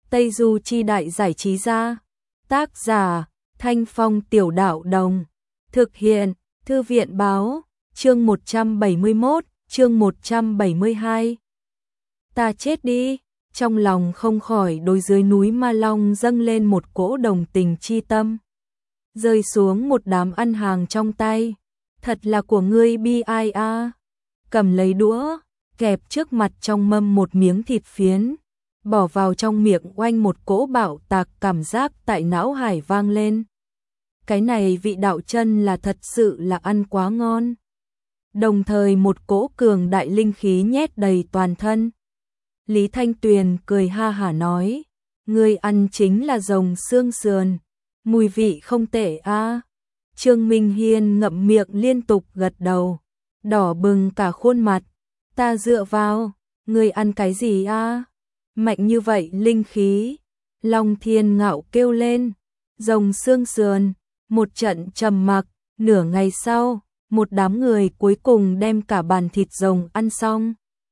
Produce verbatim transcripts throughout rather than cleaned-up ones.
Tây Du Chi Đại Giải Trí Gia. Tác giả Thanh Phong Tiểu Đạo Đồng. Thực hiện Thư viện Báo. Chương một trăm bảy mươi mốt, chương một trăm bảy mươi hai. Ta chết đi. Trong lòng không khỏi đối dưới núi Ma Long dâng lên một cỗ đồng tình chi tâm. Rơi xuống một đám ăn hàng trong tay. Thật là của ngươi bi ai a. Cầm lấy đũa, kẹp trước mặt trong mâm một miếng thịt phiến, bỏ vào trong miệng oanh một cỗ bạo tạc cảm giác tại não hải vang lên. Cái này vị đạo chân là thật sự là ăn quá ngon. Đồng thời một cỗ cường đại linh khí nhét đầy toàn thân. Lý Thanh Tuyền cười ha hả nói, ngươi ăn chính là rồng xương sườn, mùi vị không tệ a. Trương Minh Hiên ngậm miệng liên tục gật đầu, đỏ bừng cả khuôn mặt. Ta dựa vào, ngươi ăn cái gì a? Mạnh như vậy linh khí. Long Thiên Ngạo kêu lên, rồng xương sườn. Một trận trầm mặc, nửa ngày sau, một đám người cuối cùng đem cả bàn thịt rồng ăn xong.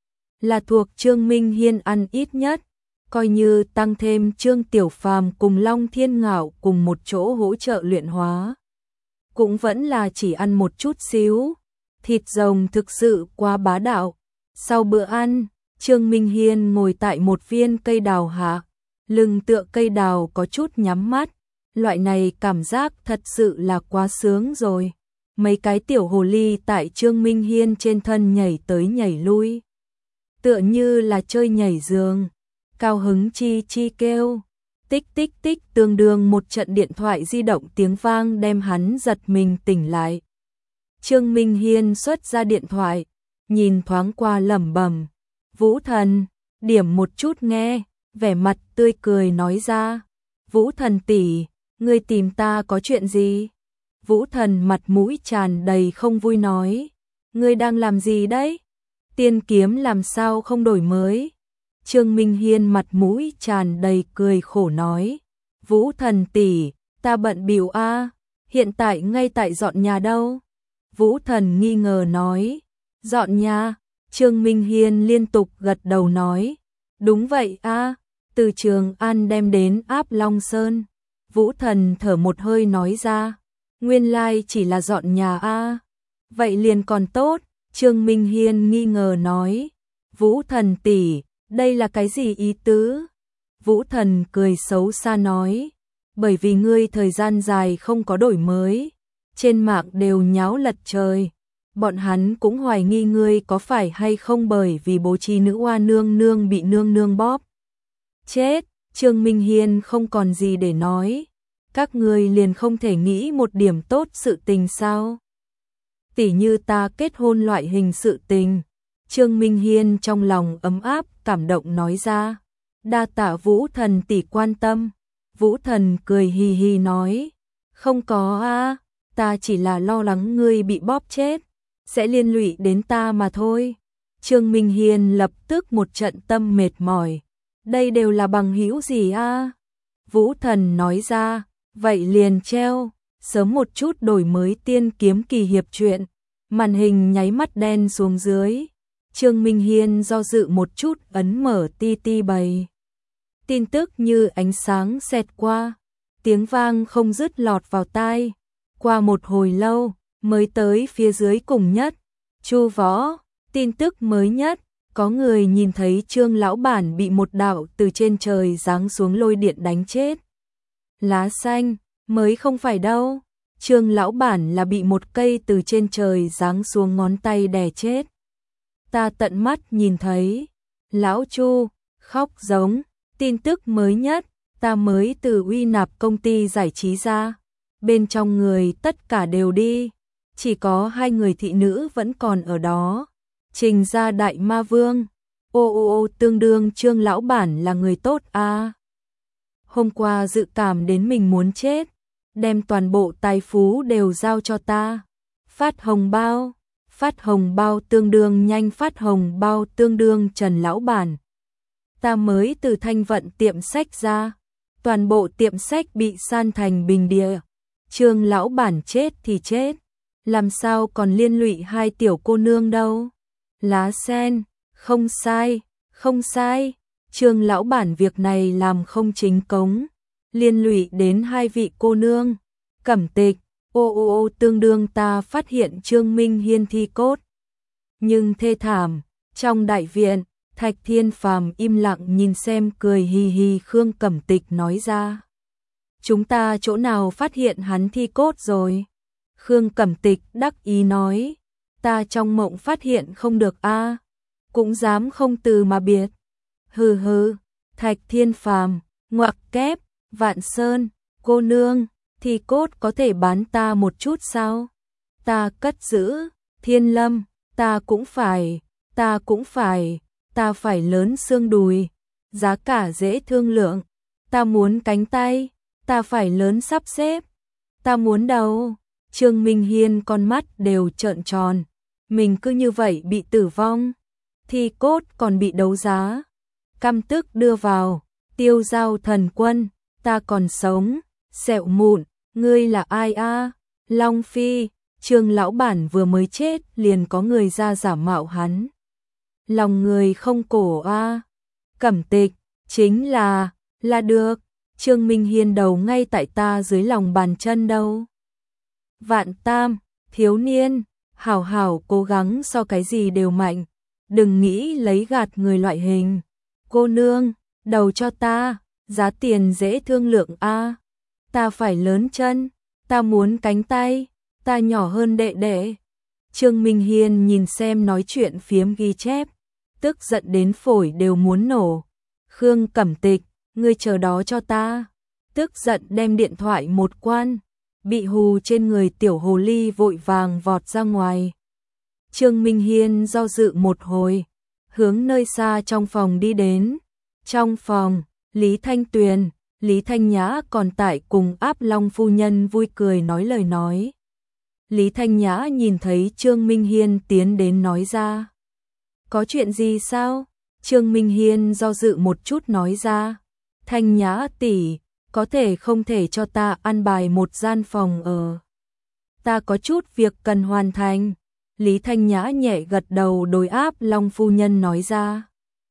Là thuộc Trương Minh Hiên ăn ít nhất, coi như tăng thêm Trương Tiểu Phàm cùng Long Thiên Ngạo cùng một chỗ hỗ trợ luyện hóa. Cũng vẫn là chỉ ăn một chút xíu. Thịt rồng thực sự quá bá đạo. Sau bữa ăn, Trương Minh Hiên ngồi tại một viên cây đào hạ, lưng tựa cây đào có chút nhắm mắt. Loại này cảm giác thật sự là quá sướng rồi. Mấy cái tiểu hồ ly tại Trương Minh Hiên trên thân nhảy tới nhảy lui, tựa như là chơi nhảy giường. Cao hứng chi chi kêu. Tích tích tích, tương đương một trận điện thoại di động tiếng vang đem hắn giật mình tỉnh lại. Trương Minh Hiên xuất ra điện thoại, nhìn thoáng qua lẩm bẩm, Vũ Thần, điểm một chút nghe, vẻ mặt tươi cười nói ra, Vũ Thần tỷ, ngươi tìm ta có chuyện gì? Vũ Thần mặt mũi tràn đầy không vui nói, ngươi đang làm gì đấy? Tiên kiếm làm sao không đổi mới? Trương Minh Hiên mặt mũi tràn đầy cười khổ nói, Vũ Thần tỷ, ta bận bịu a, hiện tại ngay tại dọn nhà đâu? Vũ Thần nghi ngờ nói, dọn nhà? Trương Minh Hiên liên tục gật đầu nói, đúng vậy a, từ Trường An đem đến Áp Long Sơn. Vũ Thần thở một hơi nói ra, nguyên lai chỉ là dọn nhà a. Vậy liền còn tốt. Trương Minh Hiên nghi ngờ nói, Vũ Thần tỷ, đây là cái gì ý tứ? Vũ Thần cười xấu xa nói, bởi vì ngươi thời gian dài không có đổi mới, trên mạng đều nháo lật trời. Bọn hắn cũng hoài nghi ngươi có phải hay không bởi vì bố trí nữ oa nương nương bị nương nương bóp chết. Trương Minh Hiên không còn gì để nói, các ngươi liền không thể nghĩ một điểm tốt sự tình sao? Tỉ như ta kết hôn loại hình sự tình. Trương Minh Hiên trong lòng ấm áp, cảm động nói ra, đa tạ Vũ Thần tỷ quan tâm. Vũ Thần cười hì hì nói, không có a, ta chỉ là lo lắng ngươi bị bóp chết, sẽ liên lụy đến ta mà thôi. Trương Minh Hiên lập tức một trận tâm mệt mỏi, đây đều là bằng hữu gì a? Vũ Thần nói ra, vậy liền treo, sớm một chút đổi mới Tiên Kiếm Kỳ Hiệp truyện. Màn hình nháy mắt đen xuống dưới. Trương Minh Hiên do dự một chút ấn mở ti ti bày. Tin tức như ánh sáng xẹt qua, tiếng vang không dứt lọt vào tai. Qua một hồi lâu, mới tới phía dưới cùng nhất. Chu Võ, tin tức mới nhất, có người nhìn thấy Trương lão bản bị một đạo từ trên trời giáng xuống lôi điện đánh chết. Lá xanh, mới không phải đâu. Trương lão bản là bị một cây từ trên trời giáng xuống ngón tay đè chết. Ta tận mắt nhìn thấy. Lão Chu, khóc giống. Tin tức mới nhất, ta mới từ Uy Nạp công ty giải trí ra. Bên trong người tất cả đều đi. Chỉ có hai người thị nữ vẫn còn ở đó. Trình Gia Đại Ma Vương. Ô ô ô, tương đương Trương lão bản là người tốt a. Hôm qua dự cảm đến mình muốn chết, đem toàn bộ tài phú đều giao cho ta. Phát hồng bao, phát hồng bao tương đương nhanh, phát hồng bao tương đương Trần lão bản. Ta mới từ Thanh Vận tiệm sách ra, toàn bộ tiệm sách bị san thành bình địa. Trương lão bản chết thì chết, làm sao còn liên lụy hai tiểu cô nương đâu. Lá sen, không sai, không sai. Trương lão bản việc này làm không chính cống, liên lụy đến hai vị cô nương. Cẩm Tịch, ô ô ô tương đương ta phát hiện Trương Minh Hiên thi cốt. Nhưng thê thảm, trong đại viện, Thạch Thiên Phàm im lặng nhìn xem cười hì hì Khương Cẩm Tịch nói ra. Chúng ta chỗ nào phát hiện hắn thi cốt rồi? Khương Cẩm Tịch đắc ý nói, ta trong mộng phát hiện không được a, cũng dám không từ mà biệt. Hừ hừ, Thạch Thiên Phàm, ngoặc kép, Vạn Sơn, cô nương, thi cốt có thể bán ta một chút sao? Ta cất giữ, Thiên Lâm, ta cũng phải, ta cũng phải, ta phải lớn xương đùi, giá cả dễ thương lượng, ta muốn cánh tay, ta phải lớn sắp xếp, ta muốn đầu. Trương Minh Hiên con mắt đều trợn tròn, mình cứ như vậy bị tử vong, thi cốt còn bị đấu giá. Căm tức đưa vào, Tiêu Giao thần quân, ta còn sống, sẹo mụn, ngươi là ai a? Long Phi, Trương lão bản vừa mới chết liền có người ra giả mạo hắn. Lòng người không cổ a. Cẩm Tịch, chính là, là được, Trương Minh Hiên đầu ngay tại ta dưới lòng bàn chân đâu. Vạn Tam, thiếu niên, hảo hảo cố gắng so cái gì đều mạnh, đừng nghĩ lấy gạt người loại hình. Cô nương, đầu cho ta, giá tiền dễ thương lượng a. Ta phải lớn chân, ta muốn cánh tay, ta nhỏ hơn đệ đệ. Trương Minh Hiên nhìn xem nói chuyện phiếm ghi chép, tức giận đến phổi đều muốn nổ. Khương Cẩm Tịch, ngươi chờ đó cho ta. Tức giận đem điện thoại một quan, bị hù trên người tiểu hồ ly vội vàng vọt ra ngoài. Trương Minh Hiên do dự một hồi, hướng nơi xa trong phòng đi đến. Trong phòng, Lý Thanh Tuyền, Lý Thanh Nhã còn tại cùng Áp Long phu nhân vui cười nói lời nói. Lý Thanh Nhã nhìn thấy Trương Minh Hiên tiến đến nói ra. Có chuyện gì sao? Trương Minh Hiên do dự một chút nói ra. Thanh Nhã tỷ, có thể không thể cho ta ăn bài một gian phòng ở. Ta có chút việc cần hoàn thành. Lý Thanh Nhã nhẹ gật đầu đối Áp Long phu nhân nói ra.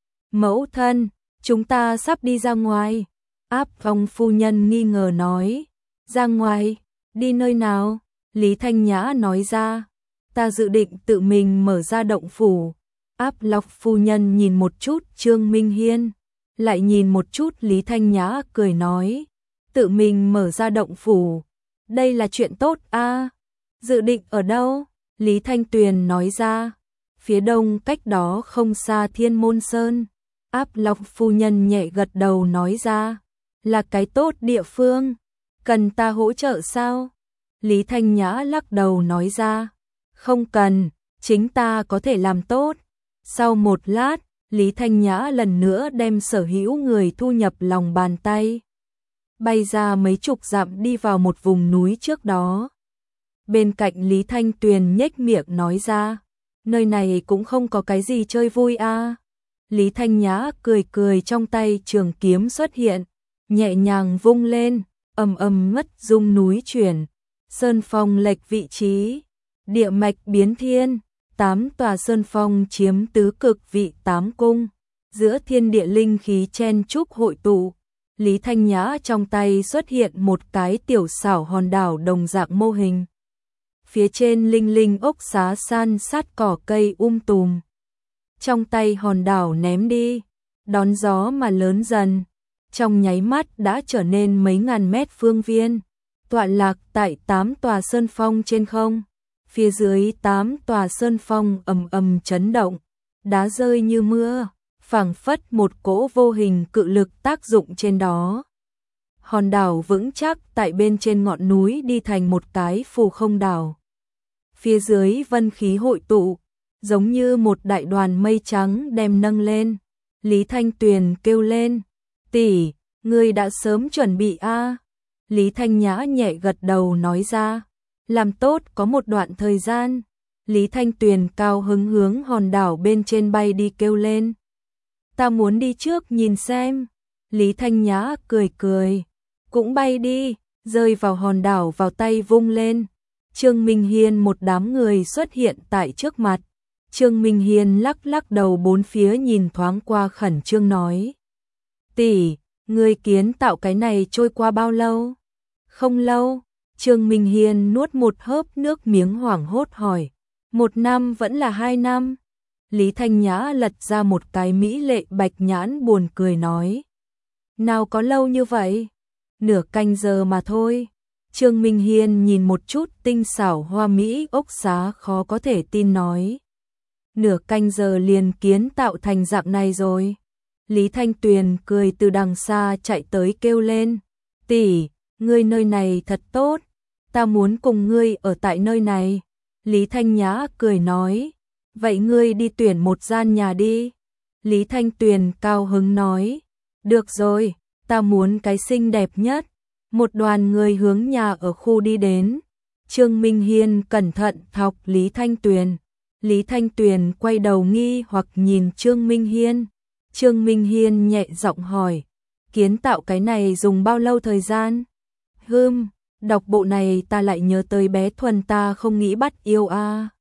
Mẫu thân, chúng ta sắp đi ra ngoài. Áp Long phu nhân nghi ngờ nói. Ra ngoài, đi nơi nào? Lý Thanh Nhã nói ra. Ta dự định tự mình mở ra động phủ. Áp Long phu nhân nhìn một chút Trương Minh Hiên, lại nhìn một chút Lý Thanh Nhã cười nói. Tự mình mở ra động phủ, đây là chuyện tốt a. Dự định ở đâu? Lý Thanh Tuyền nói ra. Phía đông cách đó không xa Thiên Môn Sơn. Áp Long phu nhân nhẹ gật đầu nói ra. Là cái tốt địa phương. Cần ta hỗ trợ sao? Lý Thanh Nhã lắc đầu nói ra. Không cần, chính ta có thể làm tốt. Sau một lát, Lý Thanh Nhã lần nữa đem sở hữu người thu nhập lòng bàn tay. Bay ra mấy chục dặm đi vào một vùng núi trước đó. Bên cạnh Lý Thanh Tuyền nhếch miệng nói ra. Nơi này cũng không có cái gì chơi vui a. Lý Thanh Nhã cười cười trong tay trường kiếm xuất hiện. Nhẹ nhàng vung lên, ầm ầm ngất rung núi chuyển. Sơn phong lệch vị trí. Địa mạch biến thiên. Tám tòa sơn phong chiếm tứ cực vị tám cung. Giữa thiên địa linh khí chen chúc hội tụ. Lý Thanh Nhã trong tay xuất hiện một cái tiểu xảo hòn đảo đồng dạng mô hình. Phía trên linh linh ốc xá san sát cỏ cây um tùm. Trong tay hòn đảo ném đi, đón gió mà lớn dần. Trong nháy mắt đã trở nên mấy ngàn mét phương viên. Tọa lạc tại tám tòa sơn phong trên không. Phía dưới tám tòa sơn phong ầm ầm chấn động, đá rơi như mưa, phảng phất một cỗ vô hình cự lực tác dụng trên đó. Hòn đảo vững chắc tại bên trên ngọn núi đi thành một cái phù không đảo. Phía dưới vân khí hội tụ, giống như một đại đoàn mây trắng đem nâng lên. Lý Thanh Tuyền kêu lên, tỷ, ngươi đã sớm chuẩn bị a. Lý Thanh Nhã nhẹ gật đầu nói ra. Làm tốt có một đoạn thời gian. Lý Thanh Tuyền cao hứng hướng hòn đảo bên trên bay đi kêu lên. Ta muốn đi trước nhìn xem. Lý Thanh Nhã cười cười. Cũng bay đi, rơi vào hòn đảo vào tay vung lên. Trương Minh Hiên một đám người xuất hiện tại trước mặt. Trương Minh Hiên lắc lắc đầu bốn phía nhìn thoáng qua khẩn trương nói. Tỷ, người kiến tạo cái này trôi qua bao lâu? Không lâu. Trương Minh Hiên nuốt một hớp nước miếng hoảng hốt hỏi. Một năm vẫn là hai năm? Lý Thanh Nhã lật ra một cái mỹ lệ bạch nhãn buồn cười nói. Nào có lâu như vậy? Nửa canh giờ mà thôi. Trương Minh Hiên nhìn một chút tinh xảo hoa mỹ ốc xá khó có thể tin nói. Nửa canh giờ liền kiến tạo thành dạng này rồi. Lý Thanh Tuyền cười từ đằng xa chạy tới kêu lên. Tỷ, ngươi nơi này thật tốt. Ta muốn cùng ngươi ở tại nơi này. Lý Thanh Nhã cười nói. Vậy ngươi đi tuyển một gian nhà đi. Lý Thanh Tuyền cao hứng nói. Được rồi, ta muốn cái xinh đẹp nhất. Một đoàn người hướng nhà ở khu đi đến. Trương Minh Hiên cẩn thận thọc Lý Thanh Tuyền. Lý Thanh Tuyền quay đầu nghi hoặc nhìn Trương Minh Hiên. Trương Minh Hiên nhẹ giọng hỏi. Kiến tạo cái này dùng bao lâu thời gian? Hừm, đọc bộ này ta lại nhớ tới bé Thuần ta không nghĩ bắt yêu a. À.